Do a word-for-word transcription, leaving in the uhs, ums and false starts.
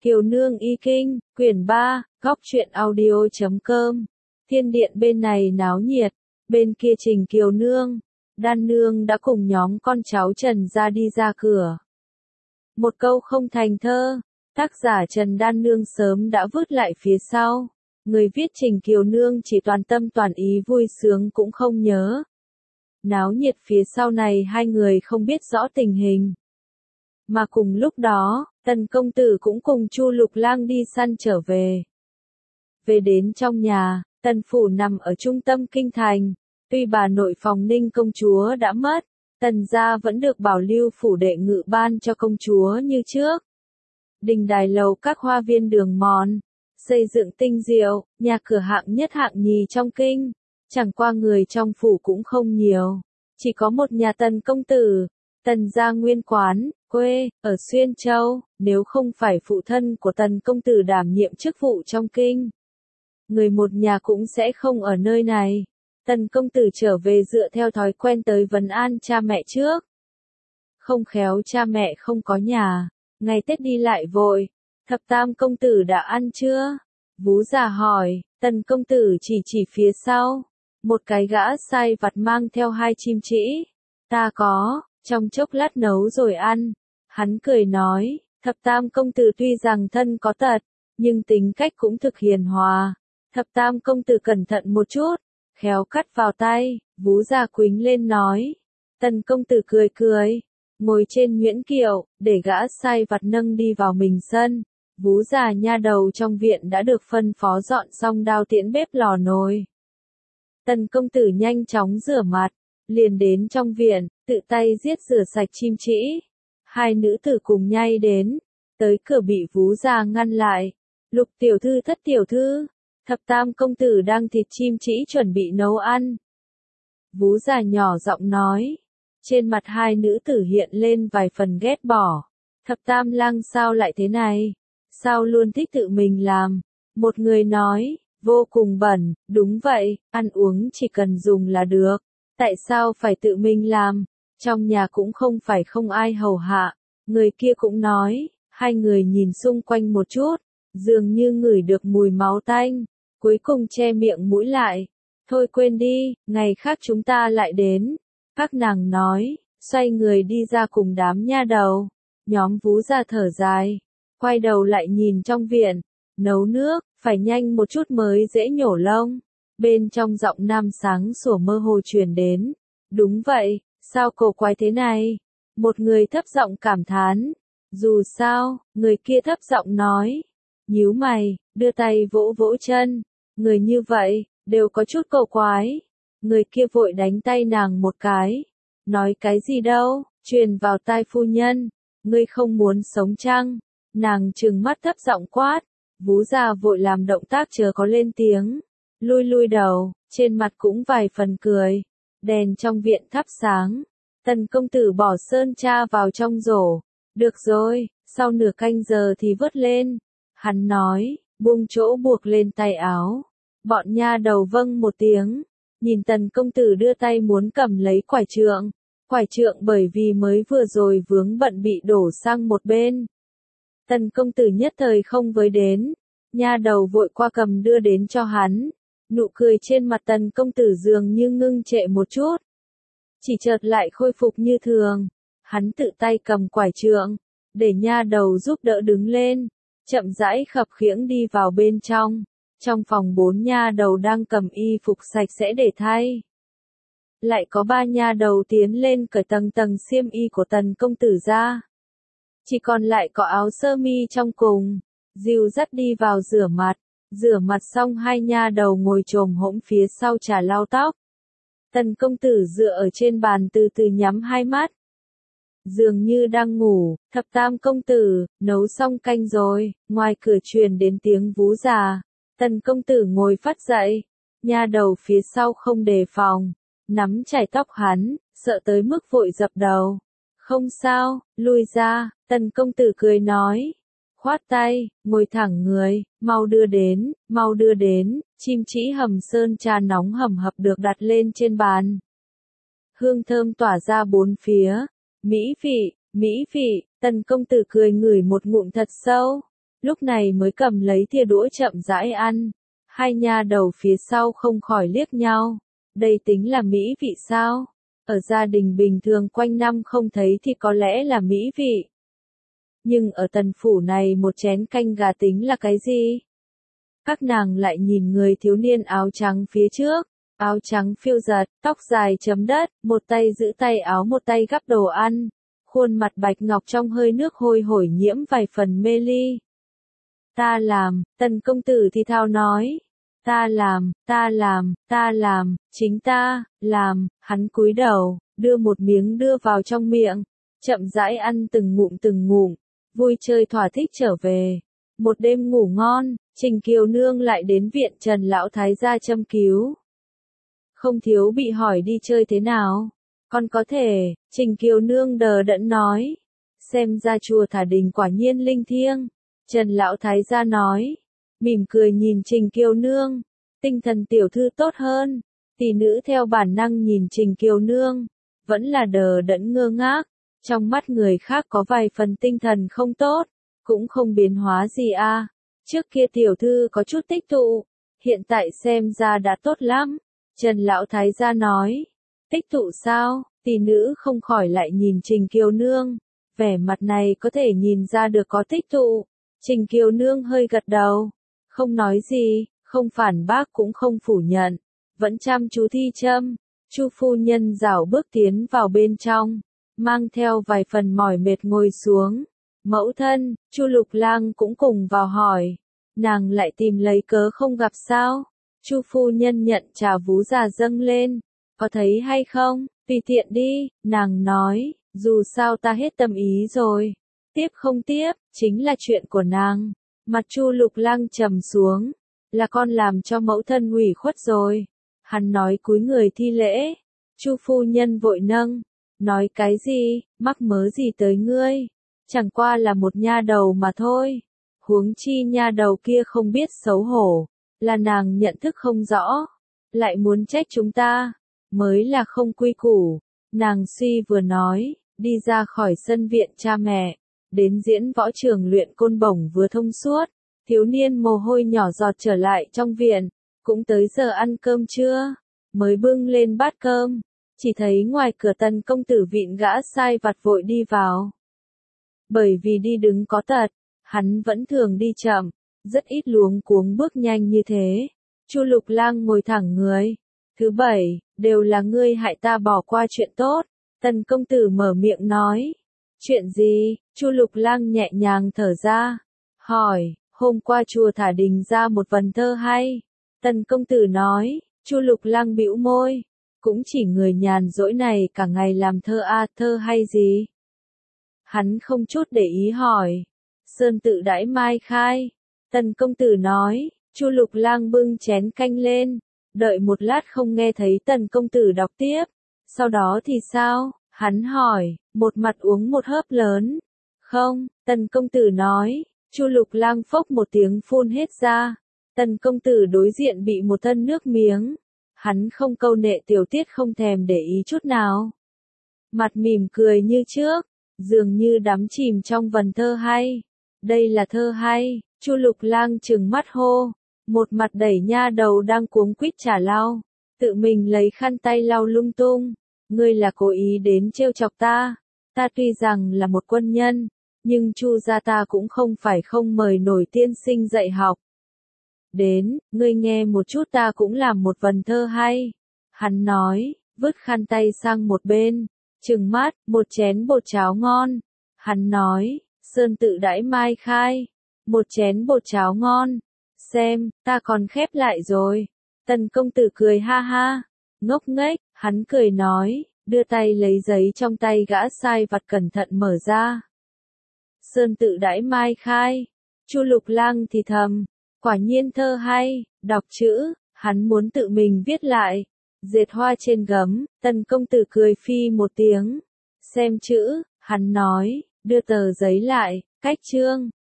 Kiều Nương Y Kinh, quyển ba, góc truyện audio chấm com. Thiên điện bên này náo nhiệt, bên kia Trình Kiều Nương, Đan Nương đã cùng nhóm con cháu Trần ra đi ra cửa. Một câu không thành thơ, tác giả Trần Đan Nương sớm đã vứt lại phía sau. Người viết Trình Kiều Nương chỉ toàn tâm toàn ý vui sướng cũng không nhớ. Náo nhiệt phía sau này hai người không biết rõ tình hình. Mà cùng lúc đó, Tần công tử cũng cùng Chu Lục Lang đi săn trở về. Về đến trong nhà, Tần phủ nằm ở trung tâm kinh thành, tuy bà nội phòng Ninh công chúa đã mất, Tần gia vẫn được bảo lưu phủ đệ ngự ban cho công chúa như trước. Đình đài lầu các hoa viên đường mòn, xây dựng tinh diệu, nhà cửa hạng nhất hạng nhì trong kinh, chẳng qua người trong phủ cũng không nhiều, chỉ có một nhà Tần công tử, Tần gia nguyên quán, quê, ở Xuyên Châu, nếu không phải phụ thân của Tần công tử đảm nhiệm chức vụ trong kinh. Người một nhà cũng sẽ không ở nơi này. Tần công tử trở về dựa theo thói quen tới vấn an cha mẹ trước. Không khéo cha mẹ không có nhà, ngày Tết đi lại vội, thập tam công tử đã ăn chưa? Vú già hỏi, Tần công tử chỉ chỉ phía sau, một cái gã sai vặt mang theo hai chim trĩ. Ta có, trong chốc lát nấu rồi ăn. Hắn cười nói, thập tam công tử tuy rằng thân có tật, nhưng tính cách cũng thực hiền hòa. Thập tam công tử cẩn thận một chút, khéo cắt vào tay, vú già quính lên nói. Tần công tử cười cười, ngồi trên nhuyễn kiệu, để gã sai vặt nâng đi vào mình sân. Vú già nha đầu trong viện đã được phân phó dọn xong đao tiễn bếp lò nồi. Tần công tử nhanh chóng rửa mặt, liền đến trong viện, tự tay giết rửa sạch chim trĩ. Hai nữ tử cùng nhai đến, tới cửa bị vú già ngăn lại. Lục tiểu thư thất tiểu thư, thập tam công tử đang thịt chim trĩ chuẩn bị nấu ăn. Vú già nhỏ giọng nói, trên mặt hai nữ tử hiện lên vài phần ghét bỏ. Thập tam lang sao lại thế này? Sao luôn thích tự mình làm? Một người nói, vô cùng bẩn, đúng vậy, ăn uống chỉ cần dùng là được. Tại sao phải tự mình làm? Trong nhà cũng không phải không ai hầu hạ. Người kia cũng nói, hai người nhìn xung quanh một chút, dường như ngửi được mùi máu tanh, cuối cùng che miệng mũi lại. Thôi quên đi, ngày khác chúng ta lại đến. Các nàng nói, xoay người đi ra cùng đám nha đầu. Nhóm vú già thở dài, quay đầu lại nhìn trong viện, nấu nước, phải nhanh một chút mới dễ nhổ lông. Bên trong giọng nam sáng sủa mơ hồ truyền đến. Đúng vậy, sao cổ quái thế này? Một người thấp giọng cảm thán. Dù sao, người kia thấp giọng nói. Nhíu mày, đưa tay vỗ vỗ chân. Người như vậy, đều có chút cổ quái. Người kia vội đánh tay nàng một cái. Nói cái gì đâu, truyền vào tai phu nhân. Ngươi không muốn sống chăng? Nàng trừng mắt thấp giọng quát. Vú già vội làm động tác chờ có lên tiếng. Lui lui đầu, trên mặt cũng vài phần cười. Đèn trong viện thắp sáng. Tần công tử bỏ sơn tra vào trong rổ. Được rồi, sau nửa canh giờ thì vớt lên. Hắn nói, buông chỗ buộc lên tay áo. Bọn nha đầu vâng một tiếng. Nhìn tần công tử đưa tay muốn cầm lấy quải trượng. Quải trượng bởi vì mới vừa rồi vướng bận bị đổ sang một bên. Tần công tử nhất thời không với đến. Nha đầu vội qua cầm đưa đến cho hắn. Nụ cười trên mặt tần công tử dường như ngưng trệ một chút. Chỉ chợt lại khôi phục như thường. Hắn tự tay cầm quải trượng, để nha đầu giúp đỡ đứng lên, chậm rãi khập khiễng đi vào bên trong. Trong phòng bốn nha đầu đang cầm y phục sạch sẽ để thay. Lại có ba nha đầu tiến lên cởi tầng tầng xiêm y của tần công tử ra. Chỉ còn lại có áo sơ mi trong cùng. Dìu dắt đi vào rửa mặt. Rửa mặt xong hai nha đầu ngồi chồm hỗn phía sau trà lau tóc. Tần công tử dựa ở trên bàn từ từ nhắm hai mắt. Dường như đang ngủ. Thập tam công tử, nấu xong canh rồi. Ngoài cửa truyền đến tiếng vú già. Tần công tử ngồi phát dậy. Nha đầu phía sau không đề phòng. Nắm chải tóc hắn, sợ tới mức vội dập đầu. Không sao, lui ra. Tần công tử cười nói. Khoát tay, ngồi thẳng người, mau đưa đến, mau đưa đến. Chim trĩ hầm sơn trà nóng hầm hập được đặt lên trên bàn. Hương thơm tỏa ra bốn phía. Mỹ vị, mỹ vị, tần công tử cười ngửi một ngụm thật sâu. lúc này mới cầm lấy thìa đũa chậm rãi ăn. Hai nha đầu phía sau không khỏi liếc nhau. Đây tính là mỹ vị sao? Ở gia đình bình thường quanh năm không thấy thì có lẽ là mỹ vị. Nhưng ở tần phủ này một chén canh gà tính là cái gì? Các nàng lại nhìn người thiếu niên áo trắng phía trước. Áo trắng phiêu giật, tóc dài chấm đất, một tay giữ tay áo một tay gắp đồ ăn. Khuôn mặt bạch ngọc trong hơi nước hôi hổi nhiễm vài phần mê ly. Ta làm, tần công tử thì thào nói. Ta làm, ta làm, ta làm, chính ta, làm, hắn cúi đầu, đưa một miếng đưa vào trong miệng, chậm rãi ăn từng ngụm từng ngụm, vui chơi thỏa thích trở về. Một đêm ngủ ngon, Trình Kiều Nương lại đến viện Trần Lão Thái gia châm cứu. Không thiếu bị hỏi đi chơi thế nào. Con có thể, Trình Kiều Nương đờ đẫn nói. Xem ra chùa Thả Đình quả nhiên linh thiêng. Trần Lão Thái gia nói. Mỉm cười nhìn Trình Kiều Nương. Tinh thần tiểu thư tốt hơn. Tỷ nữ theo bản năng nhìn Trình Kiều Nương. Vẫn là đờ đẫn ngơ ngác. Trong mắt người khác có vài phần tinh thần không tốt. Cũng không biến hóa gì à. Trước kia tiểu thư có chút tích tụ. Hiện tại xem ra đã tốt lắm. Trần Lão Thái gia nói. Tích tụ sao? Tỷ nữ không khỏi lại nhìn Trình Kiều Nương. Vẻ mặt này có thể nhìn ra được có tích tụ. Trình Kiều Nương hơi gật đầu. Không nói gì, không phản bác cũng không phủ nhận. Vẫn chăm chú thi châm. Chu phu nhân rảo bước tiến vào bên trong. Mang theo vài phần mỏi mệt ngồi xuống. Mẫu thân, Chu Lục Lang cũng cùng vào hỏi. Nàng lại tìm lấy cớ không gặp sao? Chu phu nhân nhận trà vú già dâng lên. Có thấy hay không? Tùy tiện đi, nàng nói. Dù sao ta hết tâm ý rồi. Tiếp không tiếp, chính là chuyện của nàng. Mặt Chu Lục Lang trầm xuống. Là con làm cho mẫu thân ủy khuất rồi. Hắn nói cúi người thi lễ. Chu phu nhân vội nâng. Nói cái gì, mắc mớ gì tới ngươi? Chẳng qua là một nha đầu mà thôi. Huống chi nha đầu kia không biết xấu hổ. Là nàng nhận thức không rõ. Lại muốn trách chúng ta. Mới là không quy củ. Nàng suy vừa nói. Đi ra khỏi sân viện cha mẹ. Đến diễn võ trường luyện côn bổng vừa thông suốt. Thiếu niên mồ hôi nhỏ giọt trở lại trong viện. Cũng tới giờ ăn cơm trưa. Mới bưng lên bát cơm. Chỉ thấy ngoài cửa Tần công tử vịn gã sai vặt vội đi vào. Bởi vì đi đứng có tật, hắn vẫn thường đi chậm, rất ít luống cuống bước nhanh như thế. Chu Lục Lang ngồi thẳng người. Thứ bảy, đều là ngươi hại ta bỏ qua chuyện tốt. Tần công tử mở miệng nói. Chuyện gì? Chu Lục Lang nhẹ nhàng thở ra. Hỏi, hôm qua chùa Thả Đình ra một vần thơ hay. Tần công tử nói. Chu Lục Lang bĩu môi. Cũng chỉ người nhàn rỗi này cả ngày làm thơ a, thơ hay gì? Hắn không chút để ý hỏi. Sơn tự đãi mai khai. Tần công tử nói. Chu Lục Lang bưng chén canh lên. Đợi một lát không nghe thấy tần công tử đọc tiếp. Sau đó thì sao? Hắn hỏi. Một mặt uống một hớp lớn. Không, tần công tử nói. Chu Lục Lang phốc một tiếng phun hết ra. Tần công tử đối diện bị một thân nước miếng. Hắn không câu nệ tiểu tiết không thèm để ý chút nào. Mặt mỉm cười như trước. Dường như đắm chìm trong vần thơ hay. Đây là thơ hay. Chu Lục Lang trừng mắt hô. Một mặt đẩy nha đầu đang cuống quýt trả lau. Tự mình lấy khăn tay lau lung tung. Ngươi là cố ý đến trêu chọc ta. Ta tuy rằng là một quân nhân. Nhưng Chu gia ta cũng không phải không mời nổi tiên sinh dạy học. Đến, ngươi nghe một chút ta cũng làm một vần thơ hay. Hắn nói, vứt khăn tay sang một bên. Trừng mắt, một chén bột cháo ngon. Hắn nói, sơn tự đãi mai khai. Một chén bột cháo ngon. Xem, ta còn khép lại rồi. Tần công tử cười ha ha. Ngốc nghếch, hắn cười nói, đưa tay lấy giấy trong tay gã sai vặt cẩn thận mở ra. Sơn tự đãi mai khai. Chu Lục Lang thì thầm. Quả nhiên thơ hay, đọc chữ, hắn muốn tự mình viết lại. Dệt hoa trên gấm, tần công tử cười phi một tiếng. Xem chữ, hắn nói, đưa tờ giấy lại, cách chương.